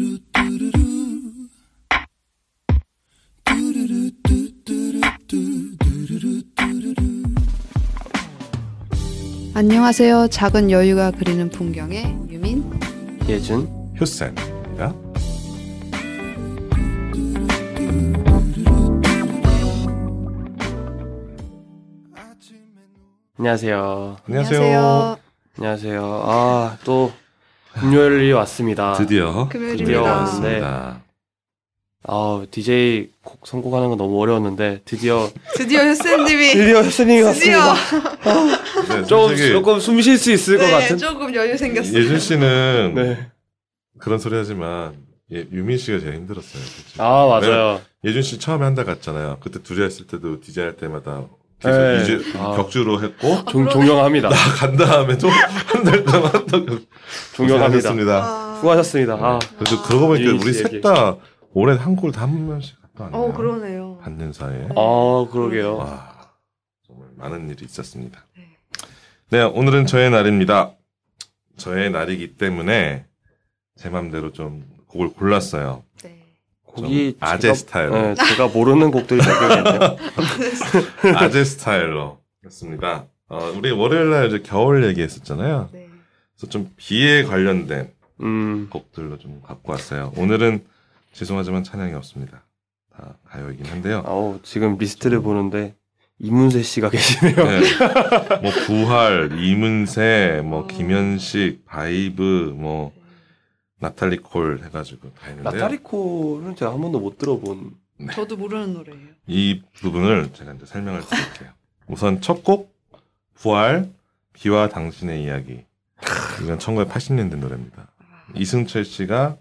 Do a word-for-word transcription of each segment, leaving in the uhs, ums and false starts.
안녕하세요. 작은 여유가 그리는 풍경의 유민, 예준, 효쌤입니다. 안녕하세요. 안녕하세요. 안녕하세요. 아, 또 금요일이 왔습니다. 드디어 금요일입니다. 드디어 왔습니다. 왔는데 아, 디제이 곡 선곡하는 건 너무 어려웠는데 드디어 드디어 효쌤님이 드디어 스님이 드디어 왔습니다. 네, 조금 솔직히 조금 숨 쉴 수 있을 것 네, 같은. 조금 여유 생겼어요. 예준 씨는 네. 그런 소리 하지만 예, 유민 씨가 제일 힘들었어요. 솔직히. 아, 맞아요. 예준 씨 처음에 한 달 갔잖아요. 그때 둘이 했을 때도 디제이 할 때마다 계속 네. 이주, 아. 격주로 했고 종, 존경합니다. 나 간 다음에도 한 달 동안 또 존경합니다. 고생하셨습니다. 아, 수고하셨습니다. 아, 그래서 그러고 보니까 유민 우리 씨 셋 얘기. 다 올해 한 골 다 한 명씩 갔다 왔네요. 어, 그러네요. 반년 사이에. 아, 그러게요. 와, 정말 많은 일이 있었습니다. 네. 네, 오늘은 저의 날입니다. 저의 날이기 때문에 제 맘대로 좀 곡을 골랐어요. 네. 곡이 좀 아재 제가- 스타일로. 네, 제가 모르는 곡들이 몇 개가 있네요. 아재 스타일로 했습니다. 어, 우리 월요일날 이제 겨울 얘기했었잖아요. 네. 그래서 좀 비에 관련된 음, 곡들로 좀 갖고 왔어요. 오늘은 죄송하지만 찬양이 없습니다. 다 가요이긴 한데요. 아우, 지금 리스트를 보는데 이문세 씨가 계시네요. 네. 뭐 부활, 이문세, 뭐 어. 김현식, 바이브, 뭐 나탈리 콜 해가지고 다 했는데요. 나타리코는 제가 한 번도 못 들어본. 저도 모르는 노래예요. 이 부분을 제가 이제 설명을 드릴게요. 우선 첫 곡 부활, 비와 당신의 이야기. 이건 천구백팔십 년대 노래입니다. 이승철 씨가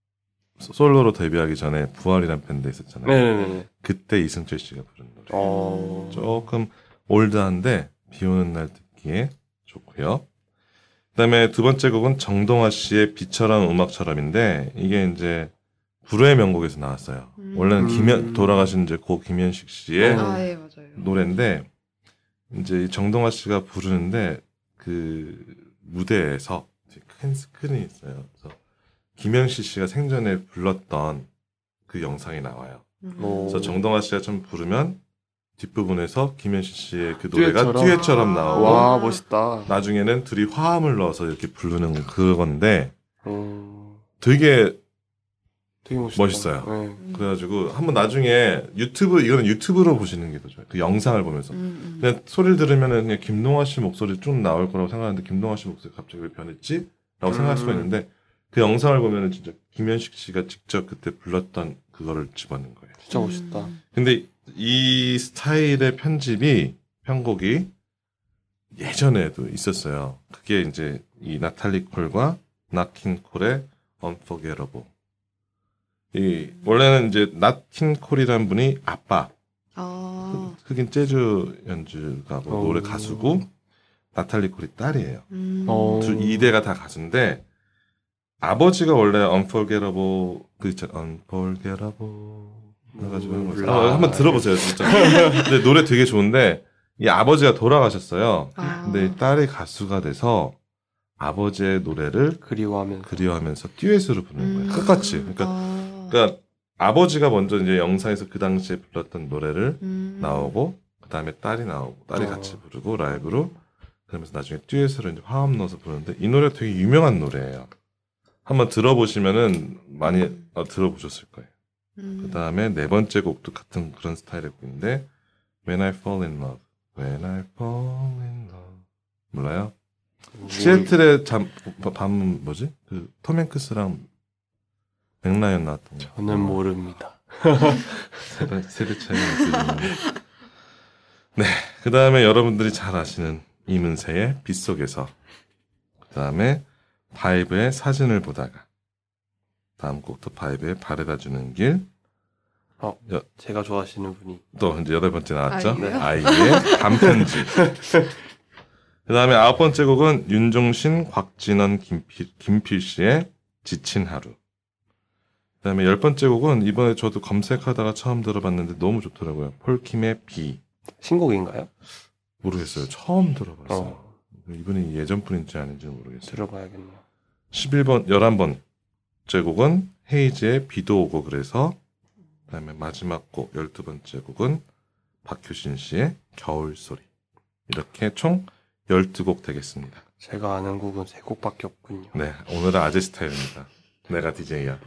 솔로로 데뷔하기 전에 부활이라는 밴드 있었잖아요. 네네네. 그때 이승철 씨가 부른 노래. 어, 조금 올드한데 비 오는 날 듣기에 좋고요. 그다음에 두 번째 곡은 정동화 씨의 비처럼 음악처럼인데 이게 이제 불후의 명곡에서 나왔어요. 음. 원래는 김현 음. 돌아가신 이제 고 김현식 씨의 어. 아, 예, 맞아요. 노래인데 이제 이 정동화 씨가 부르는데 그 무대에서 큰 스크린이 있어요. 그래서 김현식 씨가 생전에 불렀던 그 영상이 나와요. 음. 오. 그래서 정동화 씨가 좀 부르면 뒷부분에서 김현식 씨의 그 노래가 듀엣처럼? 듀엣처럼 나오고 와, 멋있다. 나중에는 둘이 화음을 넣어서 이렇게 부르는 그건데 어, 되게 되게 멋있다. 멋있어요. 네. 음. 그래가지고 한번 나중에 유튜브 이거는 유튜브로 보시는 게 더 좋아요. 그 영상을 보면서 음, 음. 그냥 소리를 들으면은 그냥 김동완 씨 목소리 쭉 나올 거라고 생각하는데 김동완 씨 목소리 갑자기 왜 변했지? 라고 생각할 수가 음. 있는데 그 영상을 보면은 진짜 김현식 씨가 직접 그때 불렀던 그거를 집어넣은 거예요. 진짜 멋있다. 음. 근데 이 스타일의 편집이 편곡이 예전에도 있었어요. 그게 이제 이 나탈리 콜과 나킨 콜의 Unforgettable. 이 원래는 이제 나킨 콜이라는 분이 아빠, 아, 흑인 재즈 연주가고 어. 노래 가수고 나탈리 콜이 딸이에요. 음. 어. 둘 이 대가 다 가수인데 아버지가 원래 Unforgettable 그 있잖아 Unforgettable 해가지고 하는 거죠. 몰라. 어, 한번 들어보세요 진짜. 근데 노래 되게 좋은데 이 아버지가 돌아가셨어요. 아. 근데 이 딸이 가수가 돼서 아버지의 노래를 그리워하면. 그리워하면서 듀엣으로 부르는 거예요. 음. 똑같이. 그러니까, 아. 그러니까 아버지가 먼저 이제 영상에서 그 당시에 불렀던 노래를 음. 나오고 그 다음에 딸이 나오고 딸이 어. 같이 부르고 라이브로 그러면서 나중에 듀엣으로 이제 화음 넣어서 부르는데 이 노래 되게 유명한 노래예요. 한번 들어보시면은 많이 음. 어, 들어보셨을 거예요. 음. 그 다음에 네 번째 곡도 같은 그런 스타일의 곡인데 When I Fall in Love, When I Fall in Love 몰라요? 시애틀의 잠, 밤 뭐지? 그 톰 행크스랑 맥라이언 나왔던 거. 저는 모릅니다. 세대, 세대 차이가 있거든요. 네, 그 다음에 여러분들이 잘 아시는 이문세의 빗속에서, 그 다음에 바이브의 사진을 보다가, 다음 곡도 바이브의 바래다주는 길, 어, 여- 제가 좋아하시는 분이. 또 이제 여덟 번째 나왔죠? 아이예요? 아이의 단편지. 그 다음에 아홉 번째 곡은 윤종신, 곽진원, 김필, 김필 씨의 지친 하루. 그 다음에 열 번째 곡은 이번에 저도 검색하다가 처음 들어봤는데 너무 좋더라고요. 폴킴의 비. 신곡인가요? 모르겠어요. 처음 들어봤어요. 어, 이분이 예전 분인지 아닌지 모르겠어요. 들어봐야겠네요. 십일 번, 열한 번째 곡은 헤이즈의 비도 오고 그래서, 그다음에 마지막 곡 열두 번째 곡은 박효신 씨의 겨울소리. 이렇게 총 열두 곡 되겠습니다. 제가 아는 곡은 세 곡밖에 없군요. 네, 오늘은 아재 스타일입니다. 내가 디제이야.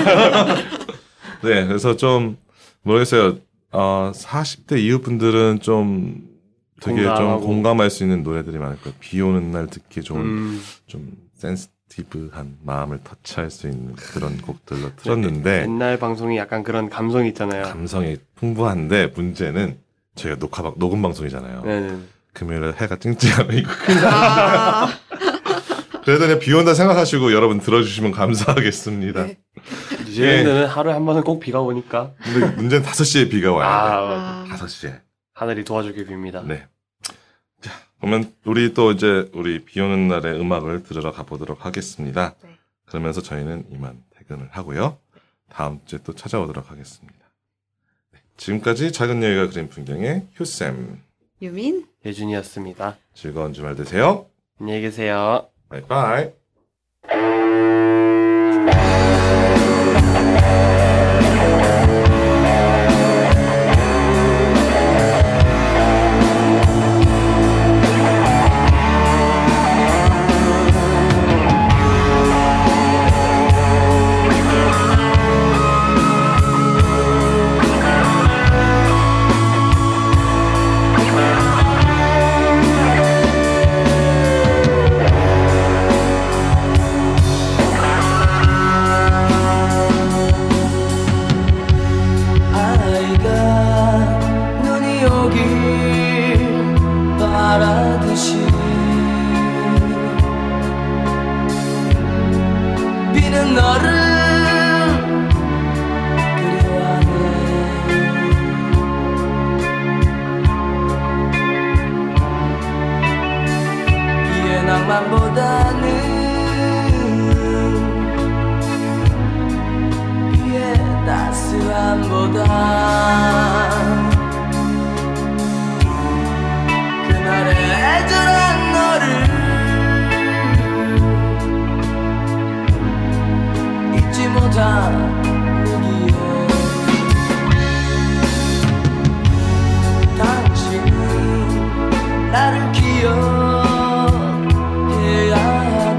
네, 그래서 좀 모르겠어요. 어, 사십 대 이후 분들은 좀 되게 공감하고. 좀 공감할 수 있는 노래들이 많을 거예요. 비 오는 날 듣기 좋은 음, 좀 센시티브한 마음을 터치할 수 있는 그런 곡들로 틀었는데 옛날 방송이 약간 그런 감성이 있잖아요. 감성이 풍부한데 문제는 저희가 녹화 방- 녹음 방송이잖아요. 네네. 금요일에 해가 찡찡하면 이거 아, 그래도 그냥 비 온다 생각하시고 여러분 들어주시면 감사하겠습니다. 네. 뉴질랜드는 하루에 한 번은 꼭 비가 오니까. 근데 문제는 다섯 시에 비가 와요. 아, 아, 다섯 시에. 하늘이 도와주길 빕니다. 네. 자, 그러면 우리 또 이제 우리 비 오는 날의 음악을 들으러 가보도록 하겠습니다. 네. 그러면서 저희는 이만 퇴근을 하고요. 다음 주에 또 찾아오도록 하겠습니다. 네, 지금까지 작은 여유가 그린 풍경의 휴쌤. 유민. 예준이었습니다. 즐거운 주말 되세요. 안녕히 계세요. 바이바이. 아이가 눈이 오길 바라듯이 비는 너를 그리워하네. 비의 낭만보다는 따스함보다 그날의 애절한 너를 잊지 못하기에 당신은 나를 기억해야 하네.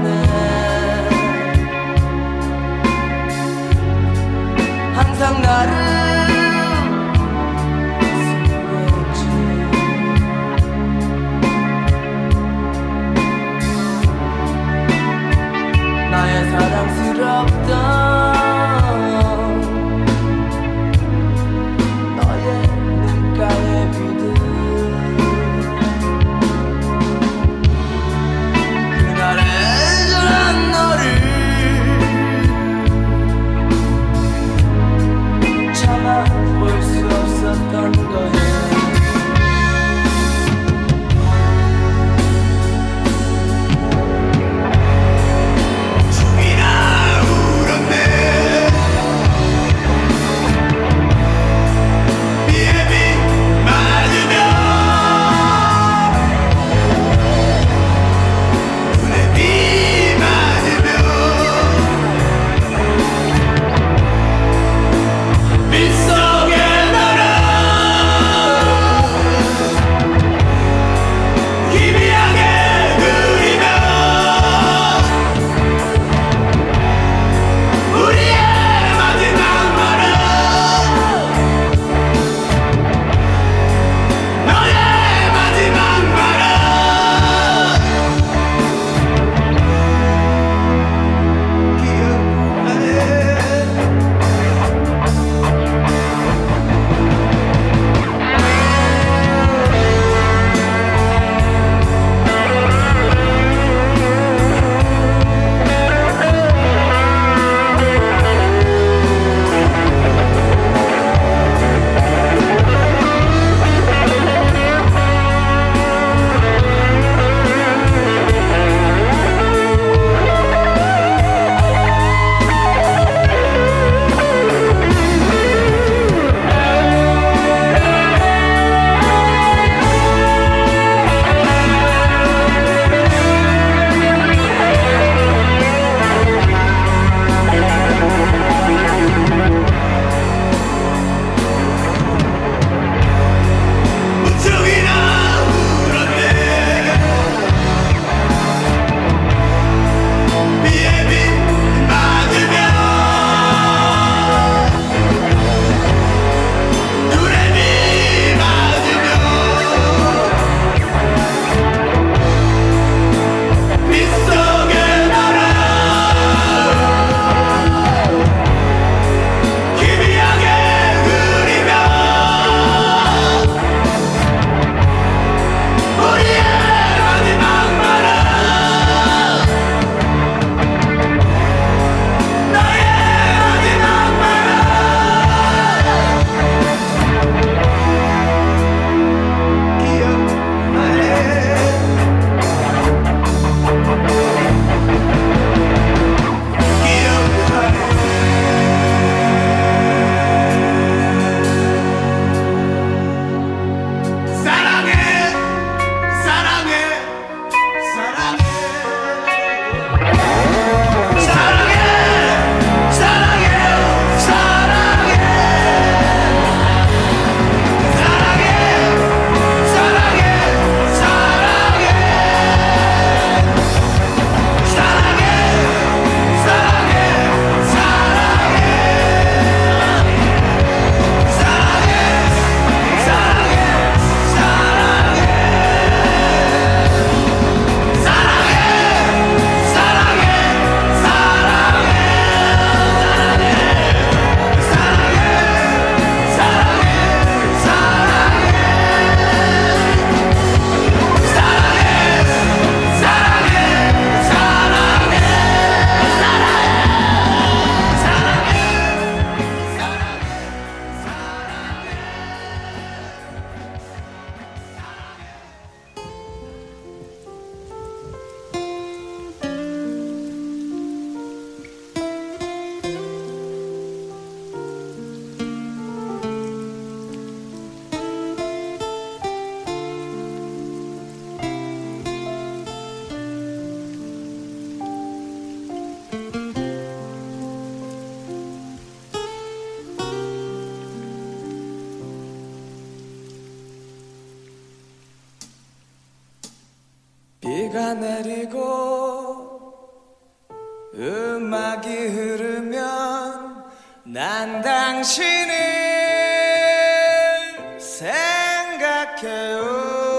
비가 내리고 음악이 흐르면 난 당신을 생각해요.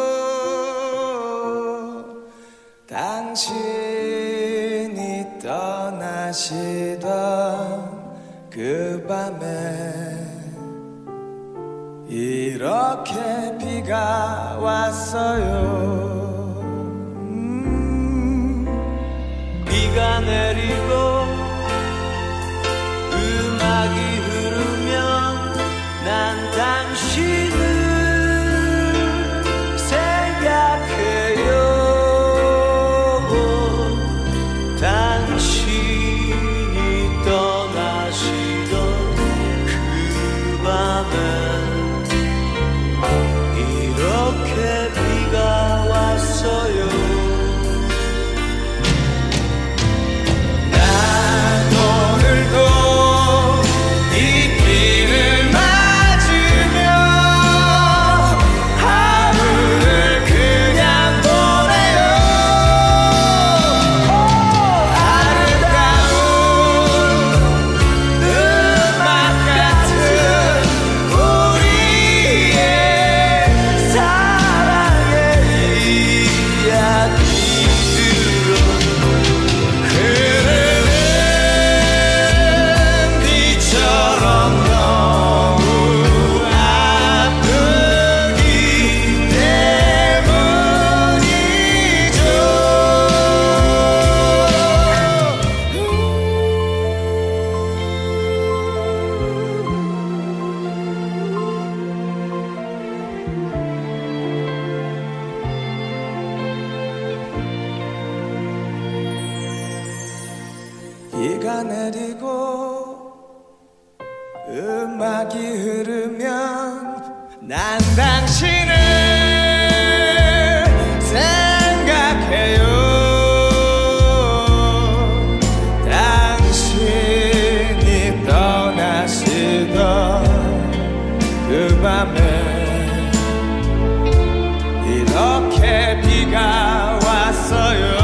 당신이 떠나시던 그 밤에 이렇게 비가 왔어요. 음, 비가 내리고 음악이 흐르면 난 당신을 생각해요. 당신이 떠나시던 그 밤에 이렇게 비가 왔어요. 난 오늘도 이 비를 맞으며 하루를 그냥 보내요. 아름다운 음악 같은 우리의 사랑의 이야기들로 흐르는 비처럼 너무 아프기 때문이죠. 비가 내리고 음악이 흐르면 난 당신을 생각해요. 당신이 떠나시던 그 밤에 이렇게 비가 왔어요.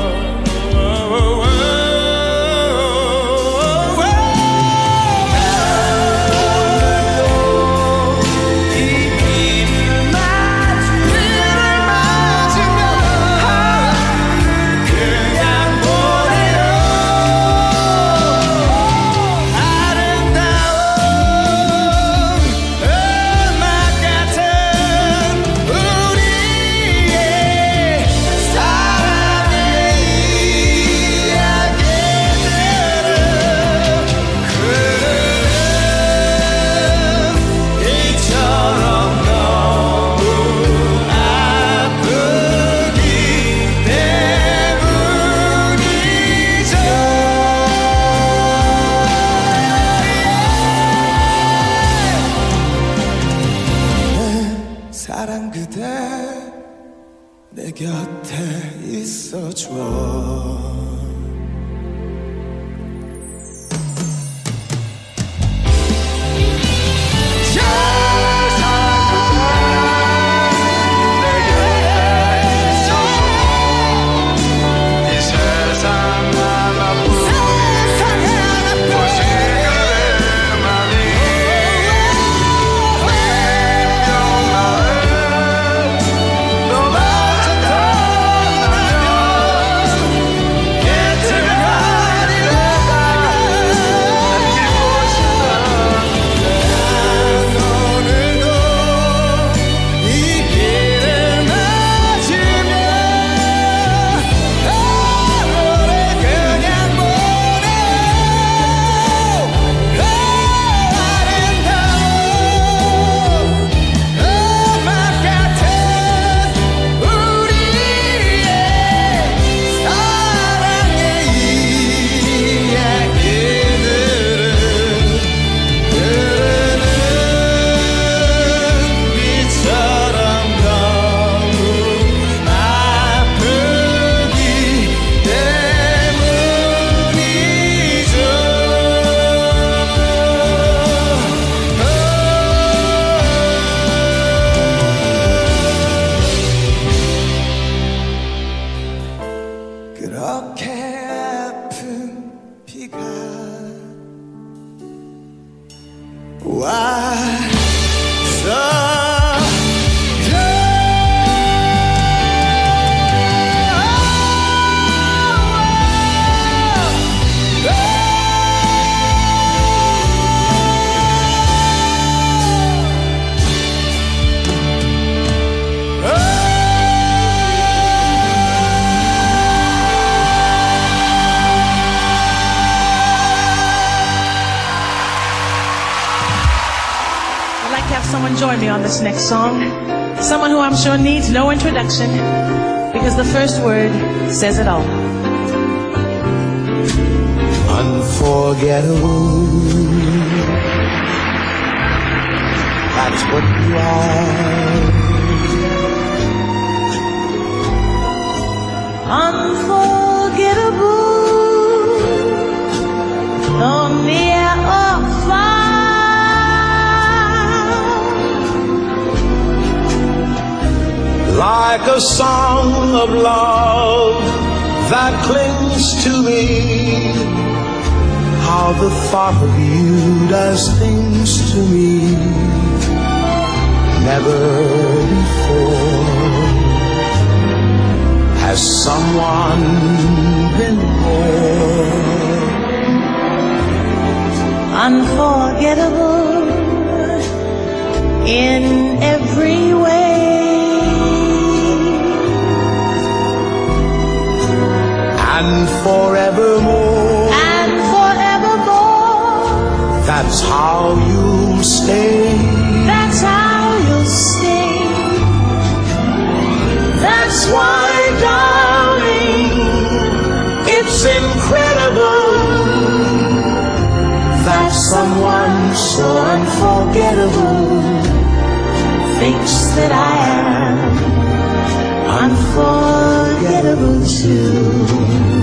이 비를 맞으며 하루를 그냥 보내요. 아름다운 음악 같은 우리의 사랑의 이야기들은 흐르는 비처럼 너무 아프기 때문이죠. 내 사랑 그대 내 곁에 있어줘. 아픈 비가 와서 Someone join me on this next song. Someone who I'm sure needs no introduction because the first word says it all. Unforgettable. That's what you are. Unforgettable. Though near or far. Like a song of love that clings to me, how the thought of you does things to me. Never before has someone been more unforgettable in every way. And forevermore, and forevermore, that's how you'll stay. That's how you'll stay. That's why, darling, it's incredible that someone so unforgettable thinks that I am unforgettable too.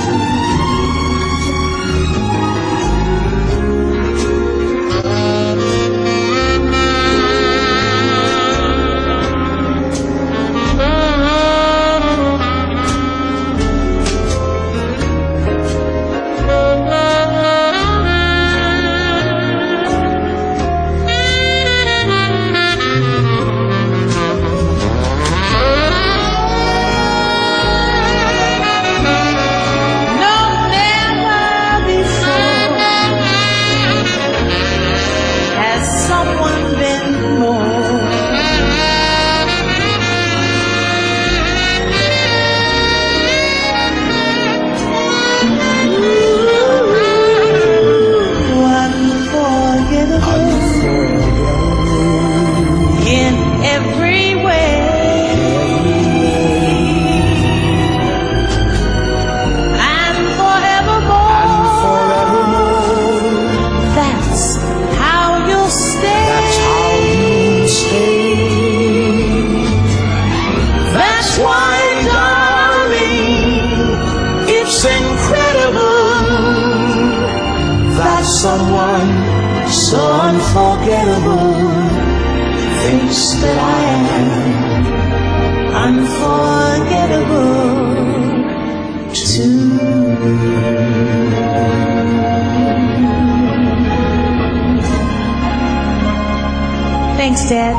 Someone so unforgettable thinks that I am unforgettable too. Thanks, Dad.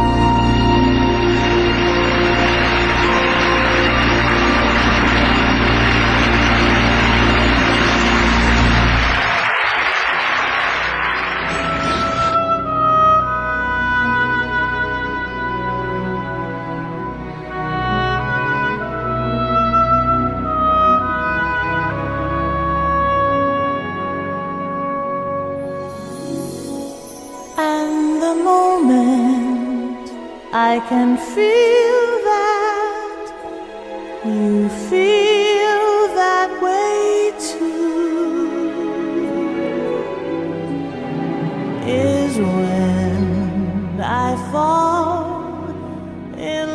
I can feel that you feel that way too, is when I fall in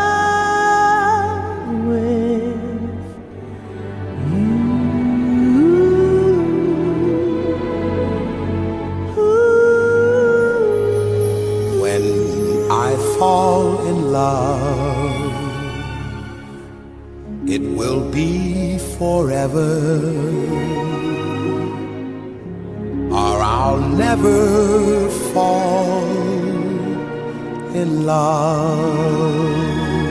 love with you. When I fall in love, it will forever, or I'll never fall in love.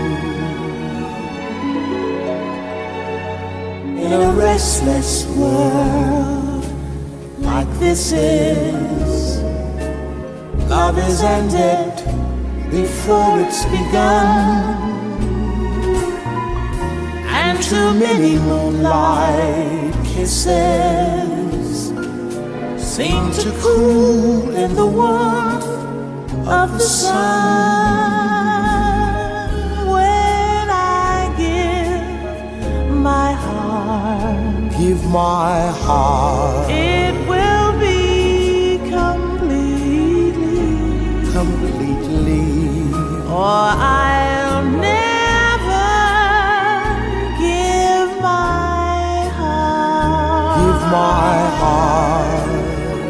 In a restless world like this is, love is ended before it's begun, and too many moonlight kisses seem to cool in the warmth of the sun. When I give my heart, give my heart, it will be completely, completely, or I'll never give my heart, give my heart.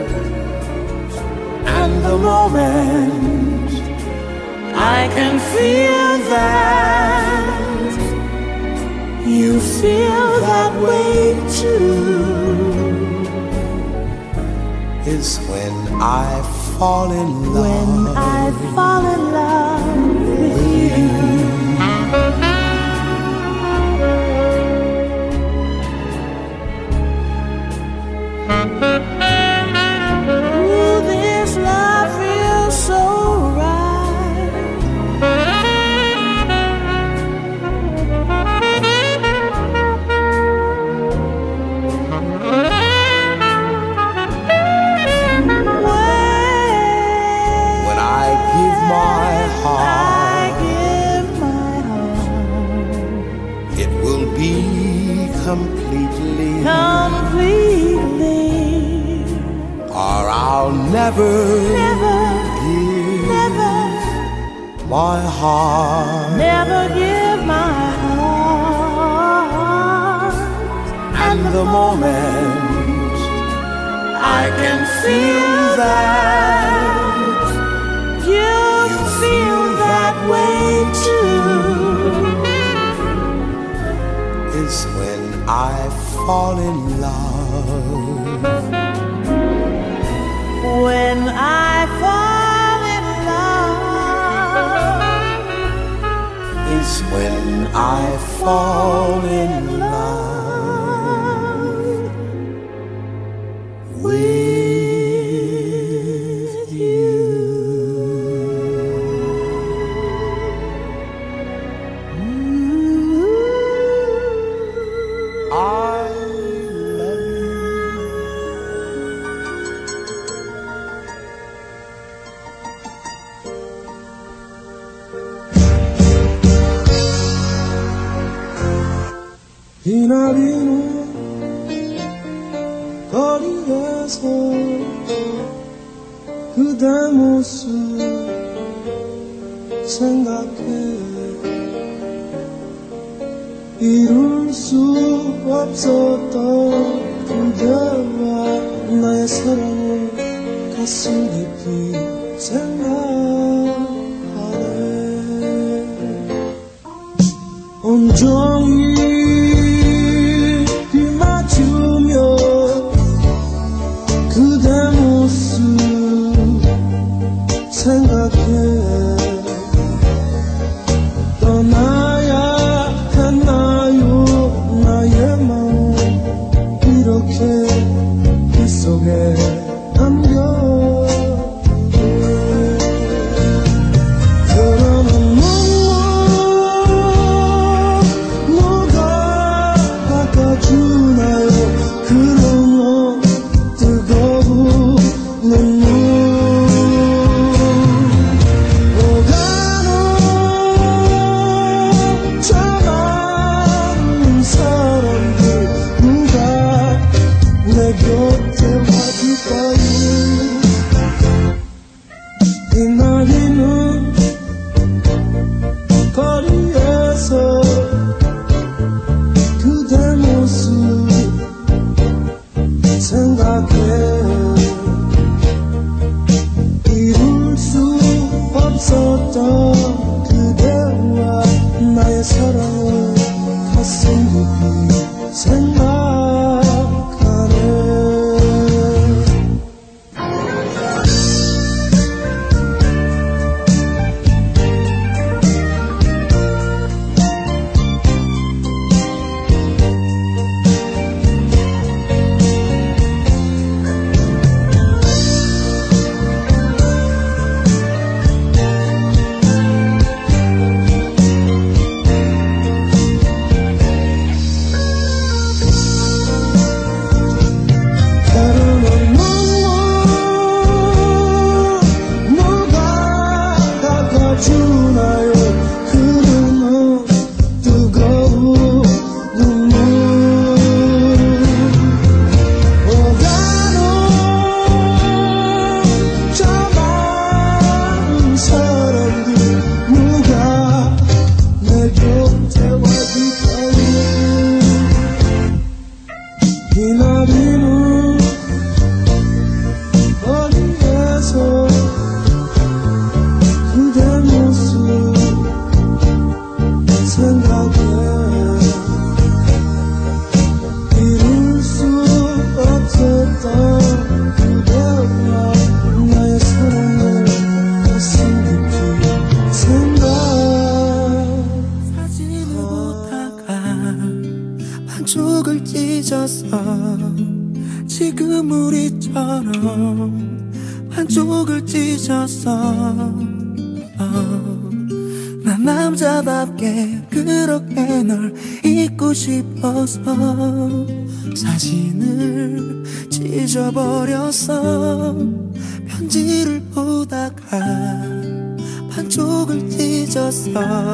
And the moment I can feel that you feel that way too is when I fall in love. When I fall in love with you. Ooh, this love feels so right. When I give my heart, I give my heart, it will be completely, completely, or I'll never, never give, never my heart, never give my heart. And the moment I can feel that you, you feel that way too is when I fall in love. When I fall in love is when I fall in love with you. Ooh, I love you. 비나리는 거리에서 그대 모습 생각해 이룰 수 없었던 그대와 나의 사랑을 가슴 깊이 생각하네. 온종일 그대 모습 생각해 떠나야 했나요 나의 마음 이렇게 빗속에 남겨 그러는 눈물 기나리는 거리에서 그대 모습 생각해 이룰 수 없었던 그대와 나의 사랑을 가슴 깊이 생각 사진을 보다가 반쪽을 찢어서 지금 우리처럼 반쪽을 찢어서 어, 난 남자답게 그렇게 널 잊고 싶어서 사진을 찢어버렸어 편지를 보다가 반쪽을 찢어서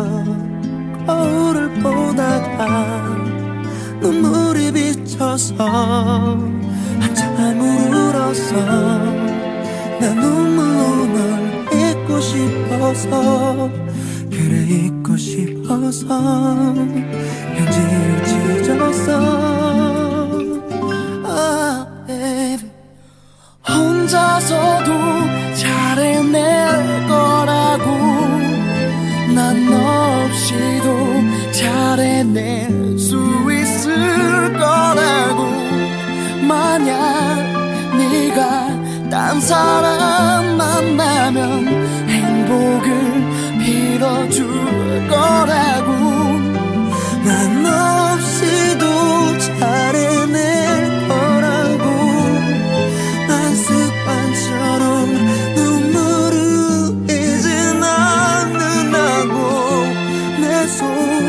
거울을 보다가 눈물이 비쳐서 한참을 울었어 난 눈물로 널 잊고 싶어서 그래 잊고 싶어서 편지를 찢었어 아, baby. 혼자서도 잘해낼 거라고 난 너 없이도 잘해낼 수 있을 거라고 만약 네가 딴 사람 만나면 행복을 빌어줄 거라고 난 너 없이도 잘해낼 거라고 난 습관처럼 눈물을 이제 않는다고 내 손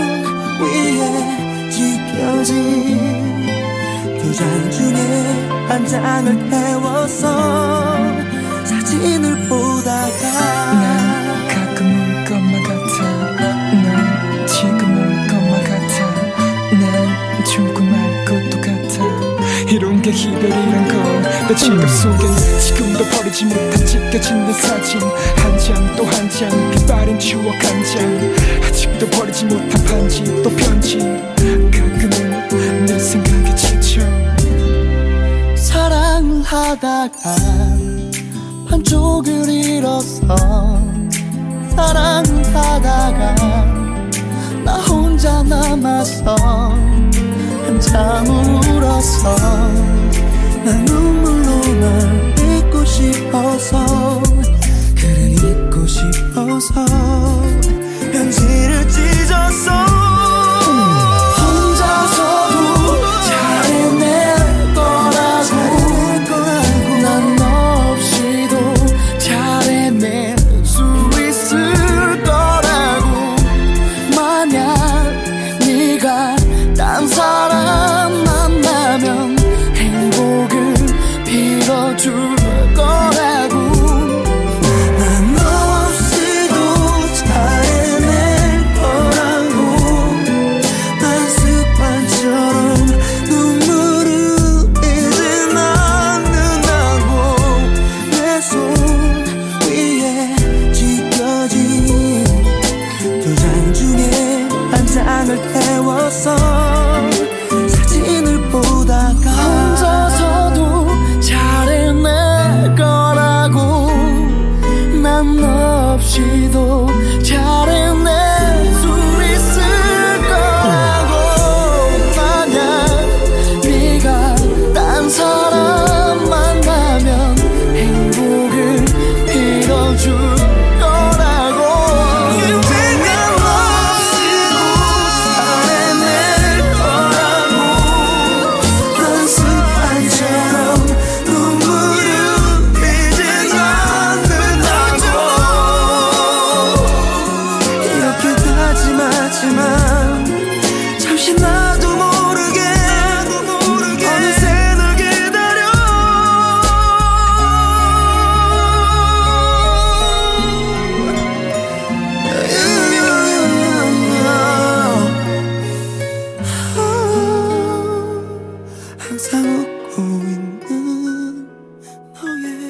위에 지켜진 두 장 중에 한 장을 태워서 사진을 보다가 난 가끔 울 것만 같아 난 지금 울 것만 같아 난 조금 알 것도 같아 이런 게 이별이란 걸내 지갑 속엔 지금도 버리지 못한 찢겨진 내 사진 한 장 또 한 장 빛바랜 추억 한 장 아직도 버리지 못한 반지 또 편지 가끔은 내 생각에 지쳐 사랑을 하다가 반쪽을 잃었어 사랑을 하다가 나 혼자 남았어 한참 울었어 난 눈물로 널 잊고 싶어서 그래 잊고 싶어서 편지를 찢었어 혼자서도 잘해낼 거라고 난 너 없이도 잘해낼 수 있을 거라고 만약 네가 딴 사람 만나면 행복을 빌어줄 거라고 난 너 없이도 잘해낼 거라고 난 습관처럼 눈물을 이제 않는다고 내 손 위에 지켜진 두 장 중에 한 장을 태워서 사진을 보다가 혼자서도 잘해낼 거라고 난 너 없이도 잘해낼 수 있을 거라고 만약 네가 딴 사람 만나면 행복을 빌어줄 거라고 내가 너 없이도 잘해낼 거라고 난 습관처럼 눈물을 이제 않는다고 이렇게 다짐하지만 잠시 나도 모르게 어느새 널 기다려 항상 웃고 있는 너의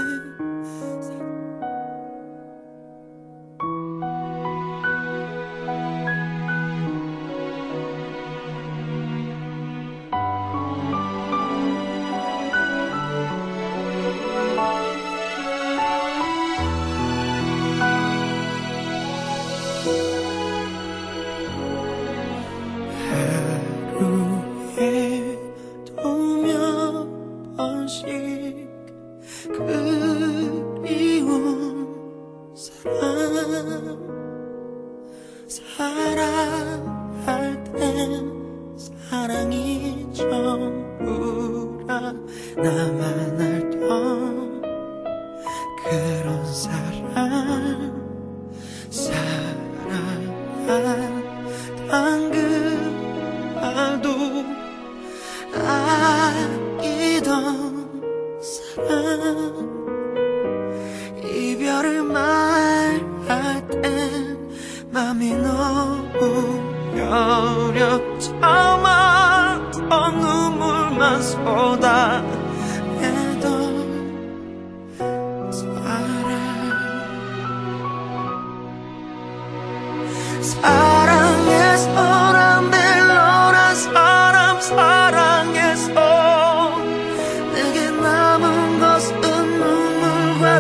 조금씩 그리운 사람 사랑할 땐 사랑이 전부라 나만 알던 그런 사람 사랑한 그 말도 아끼던 사람 이별을 말할 땐 맘이 너무 여려 참아 더 눈물만 쏟아내던 사랑 사랑해서란 멜로란 사람 사랑해서 내게 남은 것은 눈물과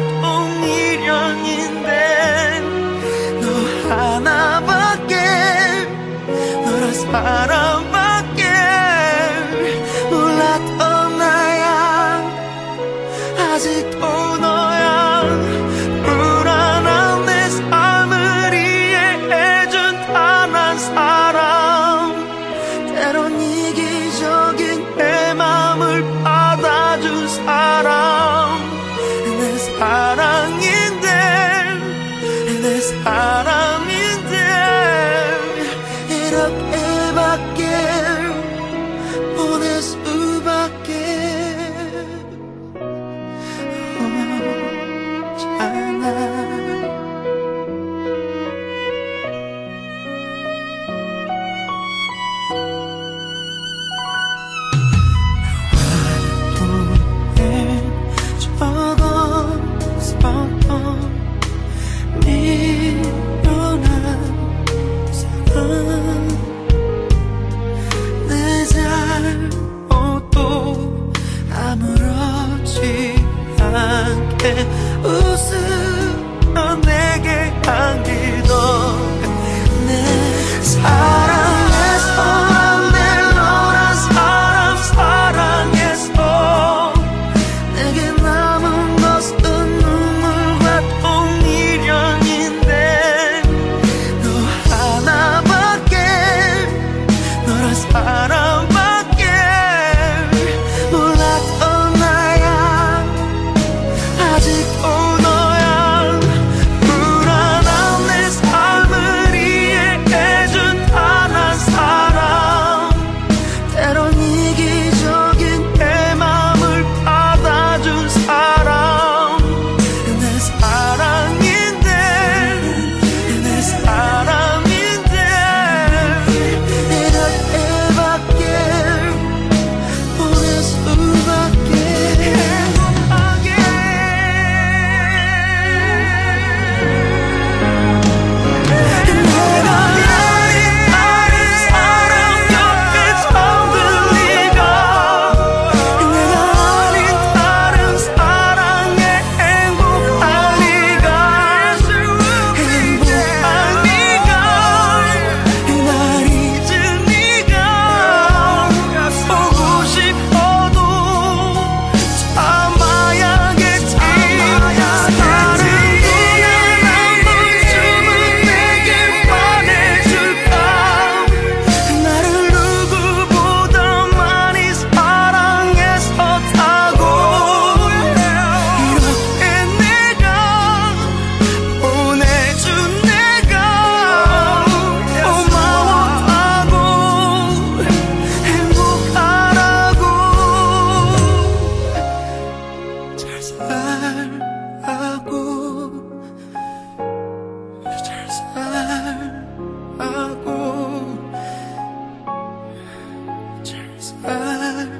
똥미련인데 너 하나밖에 너란 사람밖에 몰랐던 나야 아직도 너야 불안한 내 삶을 이해해준 단 한 사람 때론 이기적인 내 맘을 받아준 사람 내 사랑인데 내 사람인데 이렇게밖에 보낼 수밖에 없잖아 내 잘못도 아무렇지 않게 웃으며 내게 안기던 내 사랑해서 멜로란 사람 사랑해서 내게 남은 것은 눈물과 똥미련인데 너 하나밖에 너란 사람밖에 몰랐던 나야 아직도 너야 불안한 내 삶을 이해해준 단 한 사람 때론 이기적인 내 맘을 받아준 사람 내 사랑인데 내 사람인데 이렇게밖에 보낼 수밖에 행복하게 내가 아닌 다른 사람 곁에 잠들리가 내가 아닌 다른 사랑에 행복한 네가 행복한 네가 날 잊은 네가 보고 싶어도 참아야겠지 다른 누나 남은 춤은 내게 반해줄까 나를 누구보다 많이 사랑했었다고 이렇게 내가 보내준 내가 고마웠다고 행복하라고 잘 살라고 잘 살라고 잘 살라고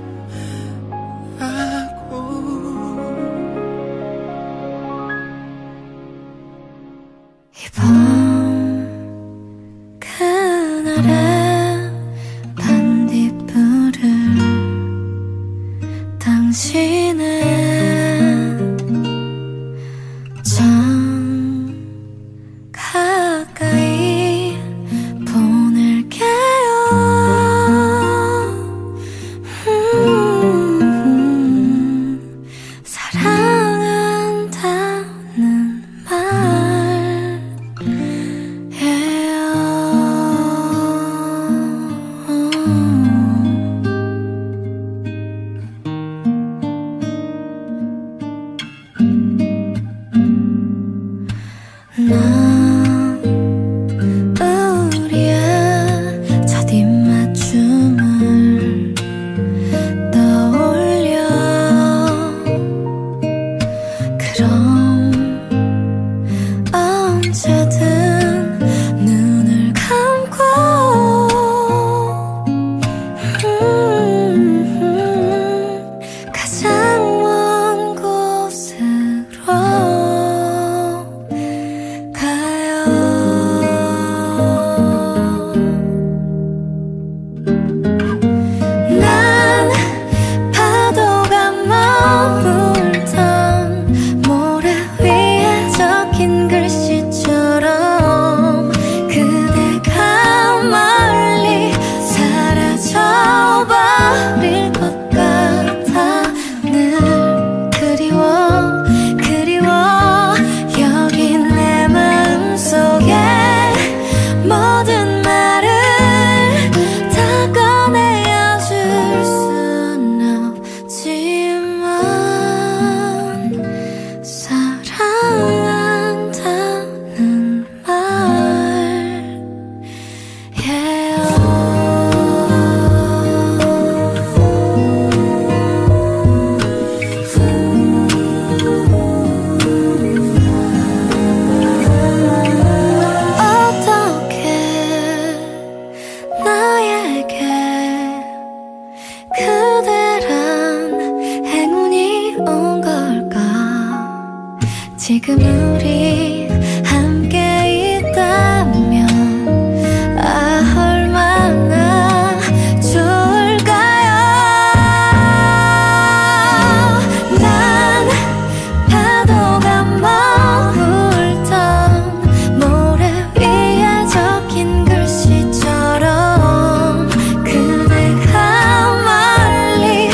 이번 그날의 반딧불을 당신은 참 가까이 보낼게요 음, 지금 우리 함께 있다면 아 얼마나 좋을까요. 난 파도가 머물던 모래 위에 적힌 글씨처럼 그대가 멀리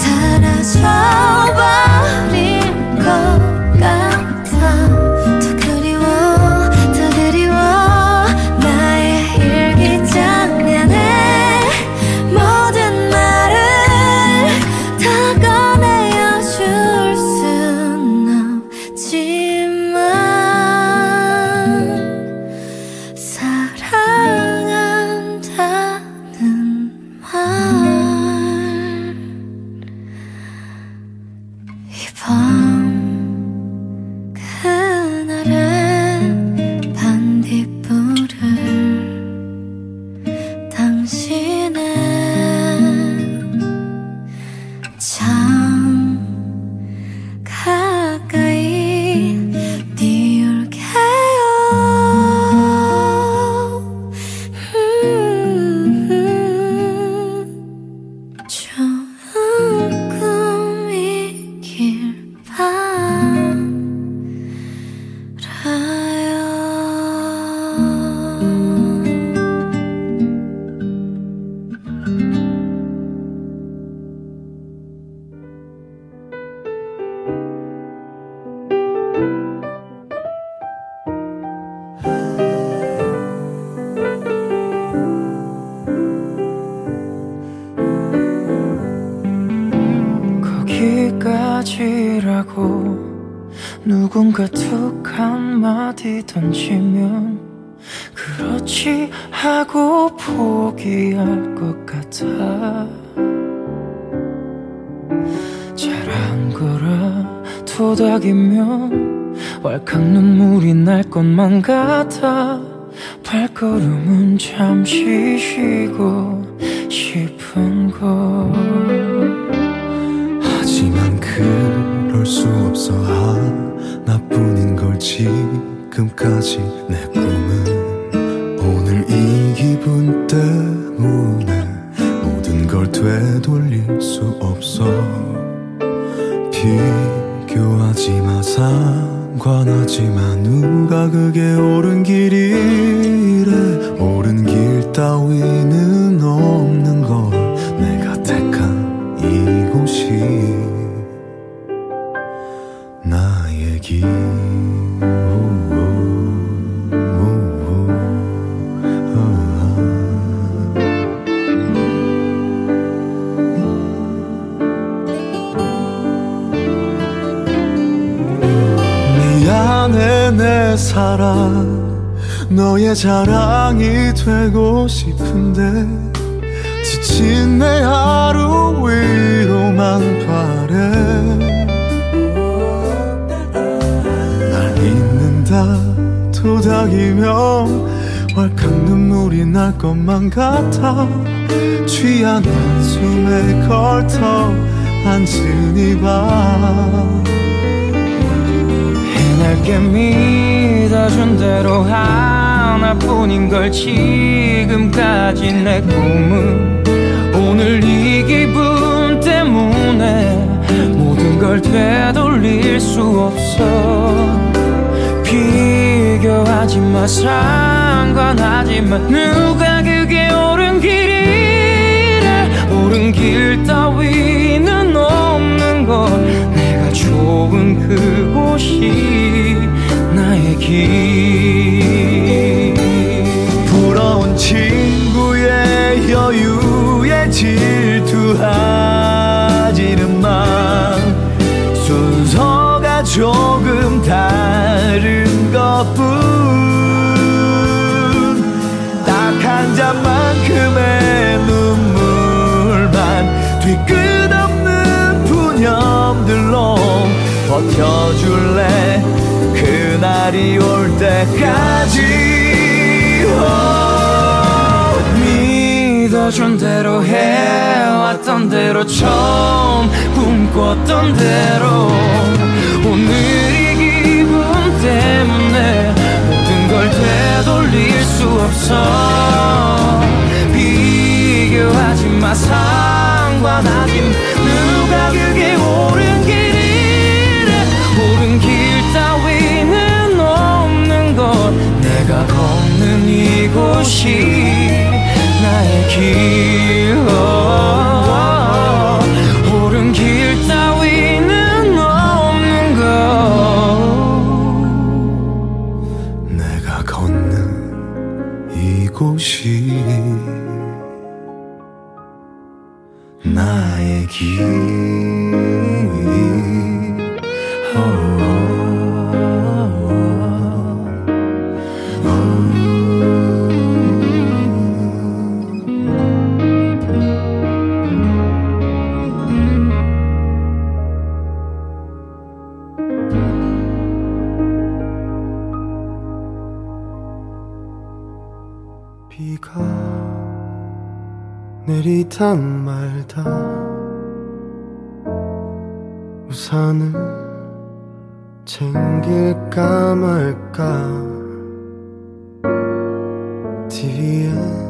사라져버린 것 같아. 더 그리워 더 그리워 나의 일기장면에 모든 말을 다 꺼내어 줄 순 없지만 사랑한다는 말 이밤 그날의 반딧불을 당신의 참 가까이 띄울게요. 음, 좋은 꿈이길 거기까지라고 누군가 툭 한마디 던지면 그렇지 하고 포기할 것 같아. 잘한 거라 토닥이면 왈칵 눈물이 날 것만 같아. 발걸음은 잠시 쉬고 싶은 걸. 하지만 그럴 수 없어. 하나뿐인 걸 지금까지 내 꿈은 오늘 이 기분 때문에 모든 걸 되돌릴 수 없어. 비교하지 마 상관하지 마 누가 그게 옳은 길이래. 옳은 길 따위는 없는 걸. 내가 택한 이곳이 나의 길. 미안해 내 사랑 너의 자랑이 되고 싶은데 지친 내 하루 위로만 바래. 날 잊는다 토닥이면 왈칵 눈물이 날 것만 같아. 취한 한숨에 걸터 앉은 이 밤 해낼게 믿어준 대로 하나뿐인 걸 지금까지 내 꿈은 오늘 이 기분 때문에 모든 걸 되돌릴 수 없어. 비교하지 마 상관하지 마 누가 그게 옳은 길이래. 옳은 길 따위는 없는 걸. 내가 좋은 그곳이 나의 길. 부러운 친구의 여유에 질투하지는 마. 순서가 조금 다른 것뿐. 딱 한 잔만큼의 눈물만 뒤끝없는 푸념들로 버텨줄래. 그날이 올 때까지. 믿어준 대로 해왔던 대로 처음 꿈꿨던 대로 오늘 이 기분 비가 내리다 말다 우산을 챙길까 말까 티비에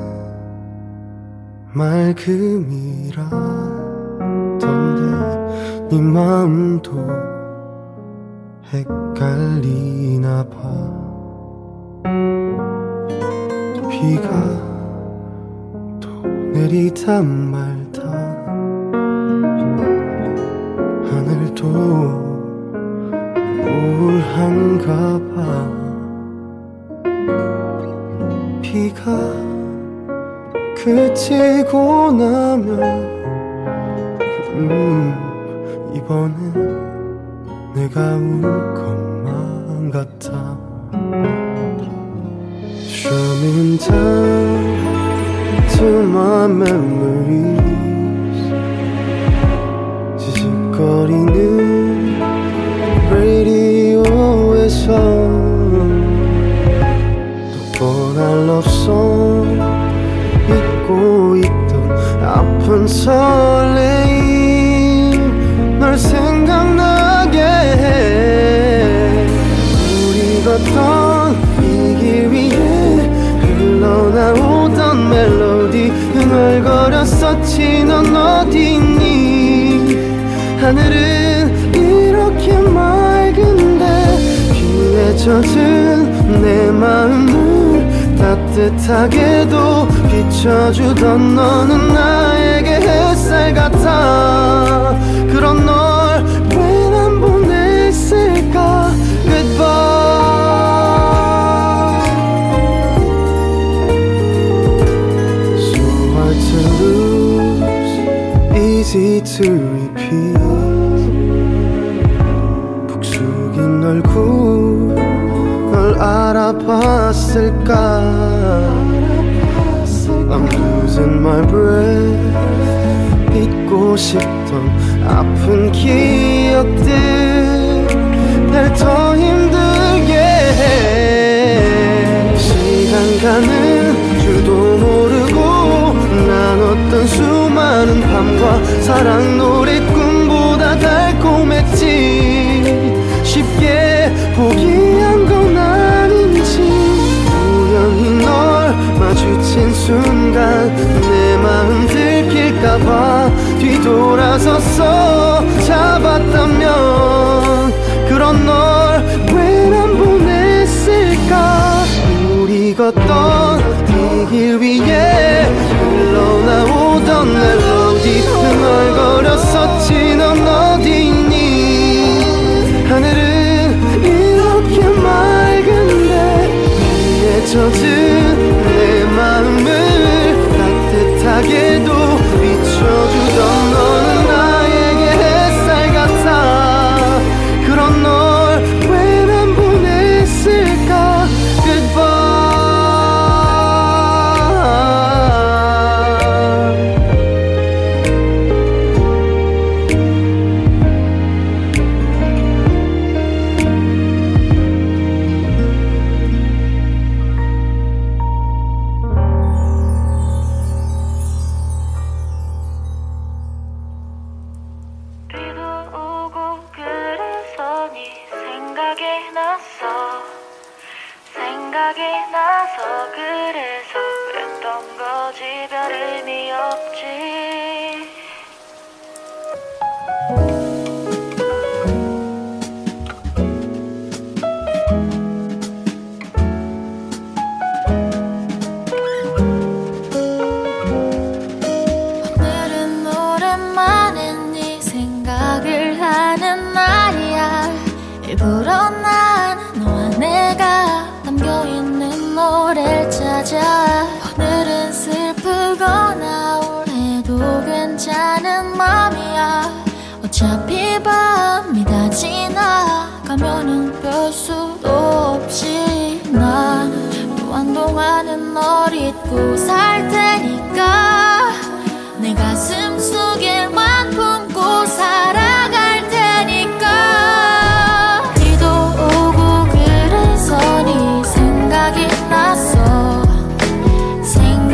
맑음이라던데 네 마음도 헷갈리나 봐. 비가 또 내리다 말다 하늘도 우울한가 봐. 비가 그치고 나면 음 이번엔 내가 울 것만 같아. Strumming down to my memories 지직거리는 라디오에서 또 뻔한 love song 잊고 있던 아픈 설레임 널 생각나게 해. 우리 걷던 이 길 위에 흘러나오던 멜로디 흥얼거렸었지. 넌 어디 있니? 하늘은 이렇게 맑은데 비에 젖은 내 마음을 따뜻하게도 비춰주던 너는 나에게 햇살 같아. 그런 널 왜 난 보냈을까. Goodbye. So hard to lose, easy to repeat. 푹 숙인 얼굴 널 알아봤을까. I'm losing my breath. 잊고 싶던 아픈 기억들 날 더 힘들게 해. 시간 가는 줄도 모르고 나눴던 수많은 밤과 사랑 노래 꿈보다 달콤했지. 쉽게 포기한 건 아닌지. 우연히 널 마주친 순간 내 마음 들킬까봐 뒤돌아서서 잡았다면 그런 널 왜 난 보냈을까. 우리 걷던 이 길 위에 흘러나오던 멜로디 흥얼거렸었지. 넌 어디 있니? 하늘은 이렇게 맑은데 비에 젖은 내 마음을 따뜻하게도 비춰주던 너는 나에게 햇살 같아. 그런 널 왜 난 보냈을까. Goodbye. 일부러 난 너와 내가 담겨있는 노래를 찾아. 오늘은 슬프거나 우울해도 괜찮은 맘이야. 어차피 밤이 다 지나가면은 별 수도 없이 난 또 한동안은 널 잊고 살 테니까 내 가슴 속에만 품고 살아갈 테니까. 비도 오고 그래서 네 생각이 났어. 생각이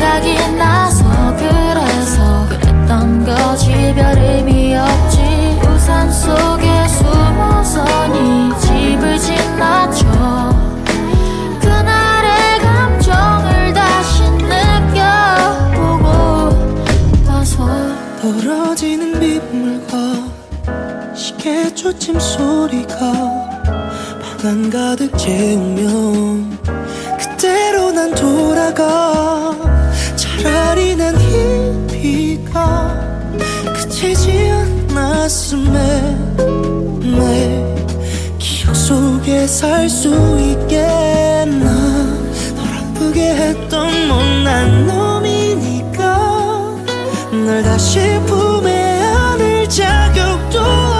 시계 초침 소리가 방 한가득 채우면 그때로 난 돌아가. 차라리 난 이 비가 그치지 않았음에 내 기억 속에 살 수 있겠나. 널 아프게 했던 못난 놈이니까 널 다시 품에 안을 자격도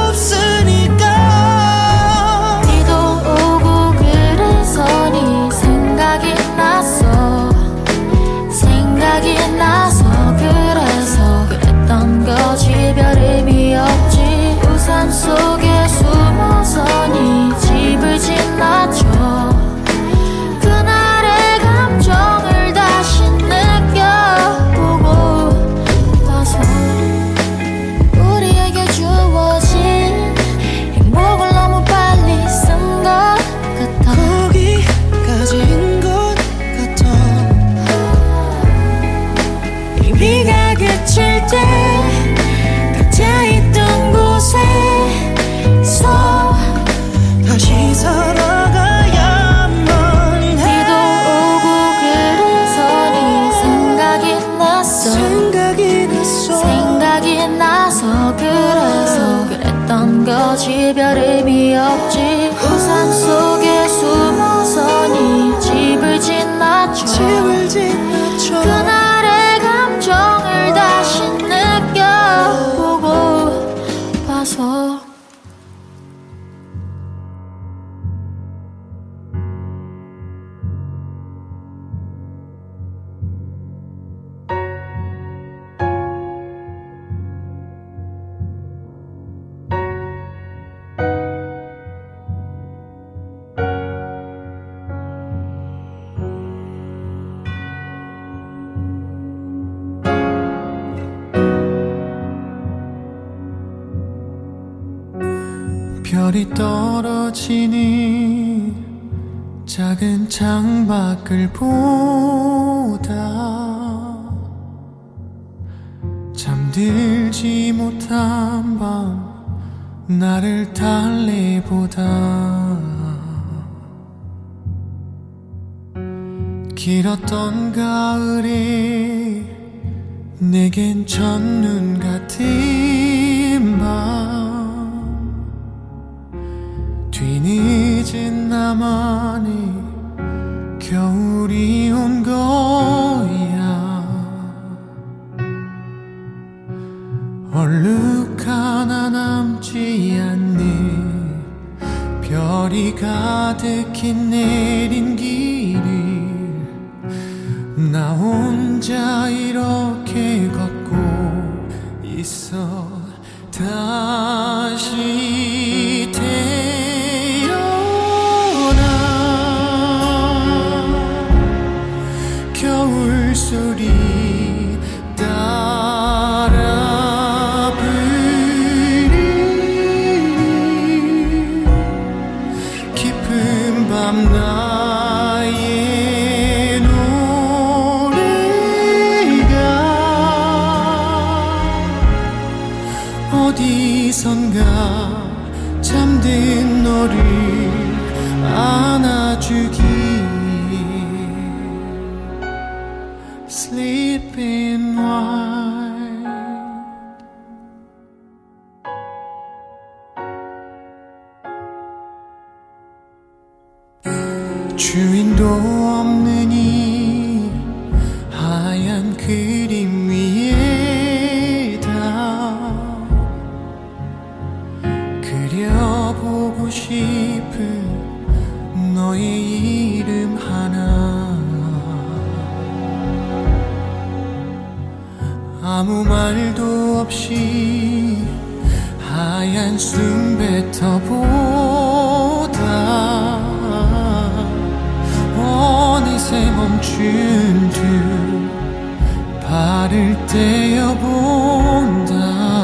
없으니까. 비도 오고 그래서 네 생각이 났어. 생각이 나서 그래서 그랬던 거지. 별 의미 없지. 우산 속에 숨어서 네 집을 지나쳐. 그날의 감정을 다시 느껴보고 봐서 우리에게 주어진 행복을 너무 빨리 쓴 것 같아. 거기까지인 것 같아. 이 비가 그칠 때 각자 있던 곳에서 다시 살아가야만 해. 비도 오고 그래서 네 생각이 났어. 생각이 났어. 생각이 나서 그래서 그랬던 거지. 별 의미 없지. 우산 속에 숨어서 네 집을 지나쳐. 집을 지나쳐. 그날의 감정을 다시 느껴보고 봐서. 별이 떨어지는 작은 창밖을 보다 잠들지 못한 밤 나를 달래보다 길었던 가을에 내겐 첫눈 같은 밤 뒤늦은 나만의 겨울이 온 거야. 얼룩 하나 남지 않는 별이 가득히 내린 길을 나 혼자 이렇게 걷고 있어. 다시 겨울 소리 따라 부르는 깊은 밤 나의 노래가 어디선가 잠든 너를 안아주기. Sleeping white. 주인도 없는 이 하얀 그림 위에다 그려보고 싶은 너의 이름 하나. 아무 말도 없이 하얀 숨 뱉어보다 어느새 멈춘 두 발을 떼어본다.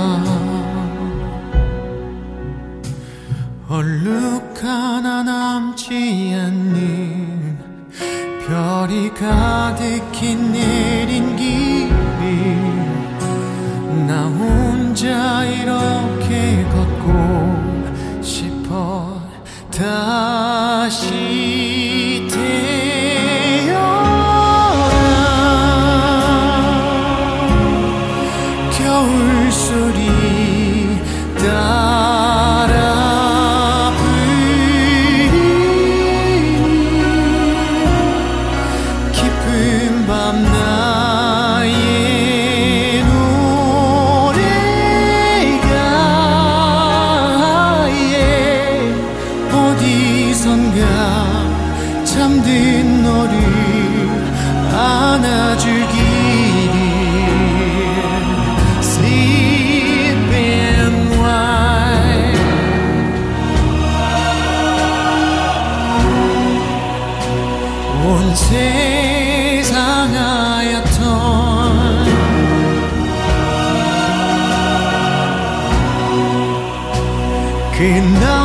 얼룩 하나 남지 않는 별이 가득히 내린 길을 나 혼자 이렇게 걷고 그날